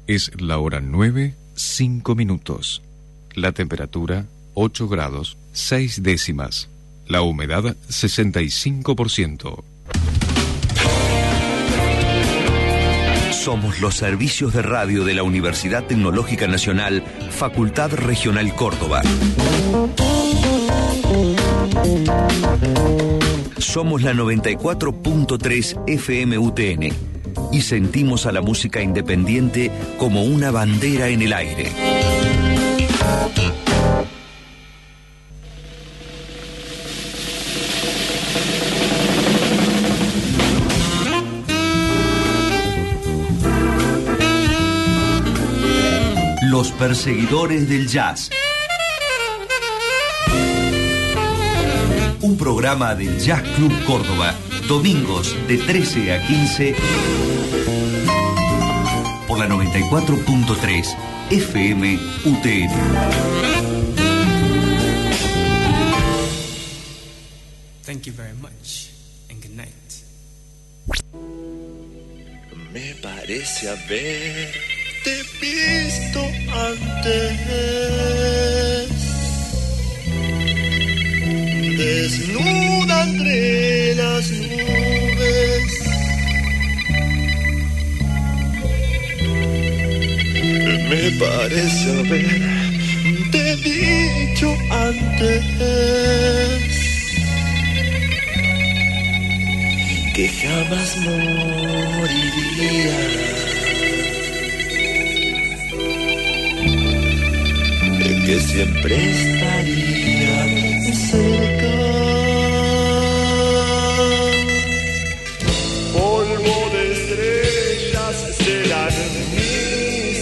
Es la hora 9:05. La temperatura 8 grados 6 décimas. La humedad 65%. Somos los servicios de radio de la Universidad Tecnológica Nacional, Facultad Regional Córdoba. Somos la 94.3 FM UTN y sentimos a la música independiente como una bandera en el aire. Los perseguidores del jazz. Un programa del Jazz Club Córdoba, domingos de 13 a 15 por la 94.3 FM UTN. Thank you very much and good night. Me parece haberte visto antes, desnuda entre las nubes. Me parece haberte dicho antes que jamás moriría, que siempre estaría cerca. Polvo de estrellas serán mis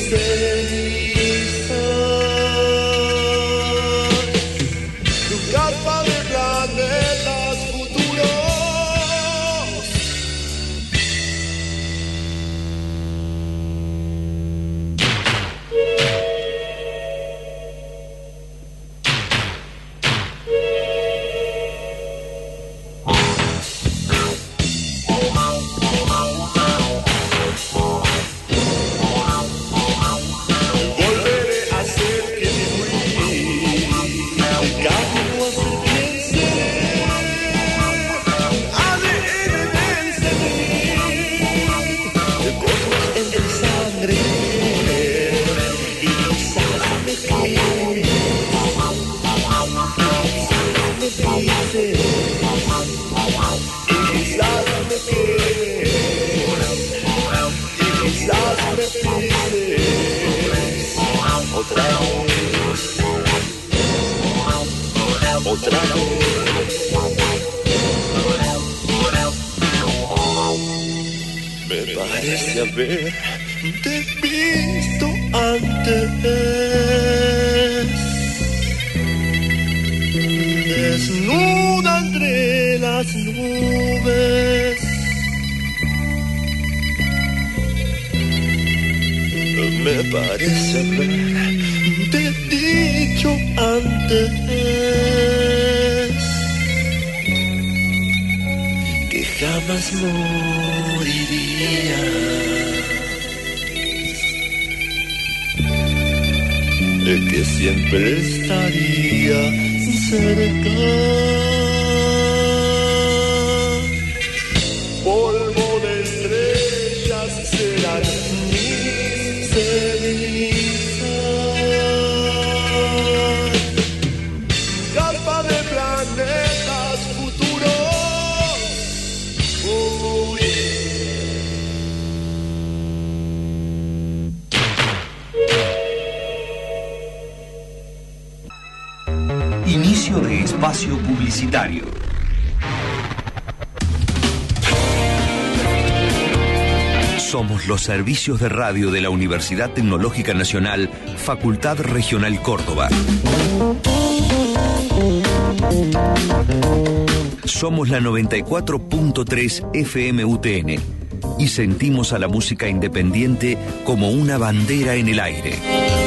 cenizas, tu carpa de planetas futuros. Me parece haberte visto antes, desnuda entre las nubes. Me parece haberte dicho antes que jamás moriría, que siempre estaría cerca. Polvo de estrellas serán mis cenizas, carpa de planetas futuros. Oh, yeah. Inicio de espacio publicitario. Somos los servicios de radio de la Universidad Tecnológica Nacional, Facultad Regional Córdoba. Somos la 94.3 FM UTN y sentimos a la música independiente como una bandera en el aire.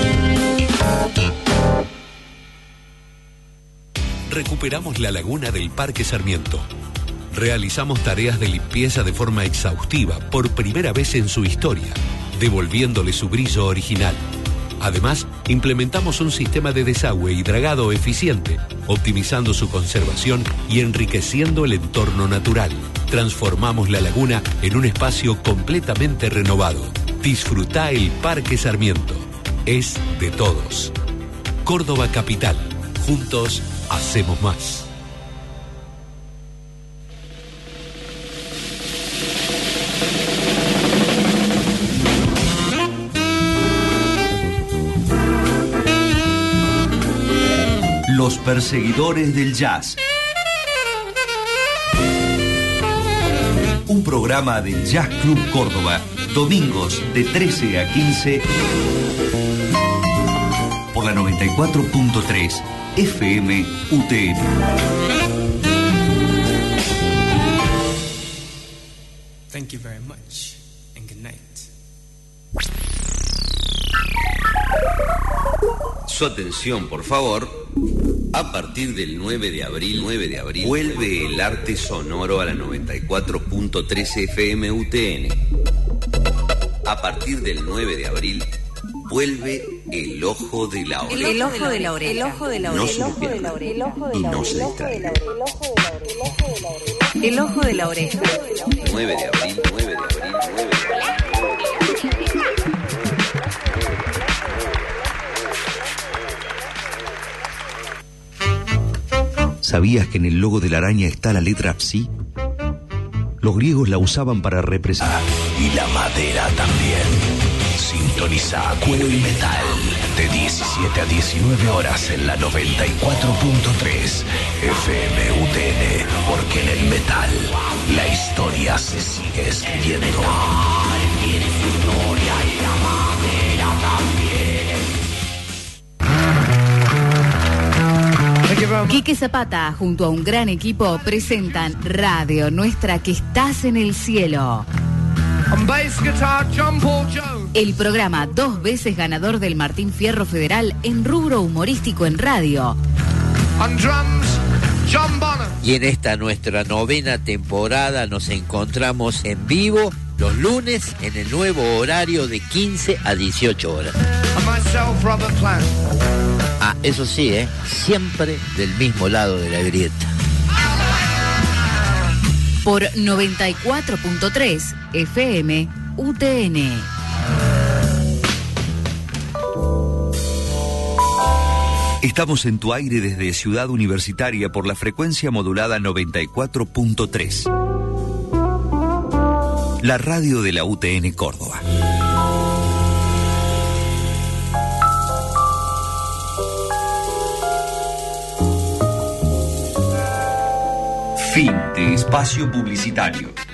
Recuperamos la laguna del Parque Sarmiento. Realizamos tareas de limpieza de forma exhaustiva por primera vez en su historia. devolviéndole su brillo original. Además, implementamos un sistema de desagüe y dragado eficiente, optimizando su conservación y enriqueciendo el entorno natural. Transformamos la laguna en un espacio completamente renovado. Disfrutá el Parque Sarmiento. Es de todos. Córdoba Capital. Juntos hacemos más. Los perseguidores del jazz. Un programa del Jazz Club Córdoba, domingos de 13 a 15 por la 94.3 FM UTN. Thank you very much and good night. Su atención, por favor. A partir del 9 de abril, vuelve el arte sonoro a la 94.3 FM UTN. A partir del 9 de abril, vuelve el ojo de la oreja. El ojo de la oreja. El ojo de la oreja. No se lo pierda y no se distraiga. El ojo de la oreja. 9 de abril, 9 de abril, 9 de abril. ¿Sabías que en el logo de la araña está la letra Psi? Los griegos la usaban para representar. Y la madera también. Sintoniza Cuero y Metal de 17 a 19 horas en la 94.3 FM UTN, porque en el metal la historia se sigue escribiendo. Quique Zapata junto a un gran equipo presentan Radio Nuestra, que estás en el cielo. El programa 2 veces ganador del Martín Fierro Federal en rubro humorístico en radio. Y en esta nuestra 9ª temporada nos encontramos en vivo los lunes en el nuevo horario de 15 a 18 horas. Ah, eso sí, siempre del mismo lado de la grieta. Por 94.3 FM UTN. Estamos en tu aire desde Ciudad Universitaria por la frecuencia modulada 94.3. La radio de la UTN Córdoba. Fin de espacio publicitario.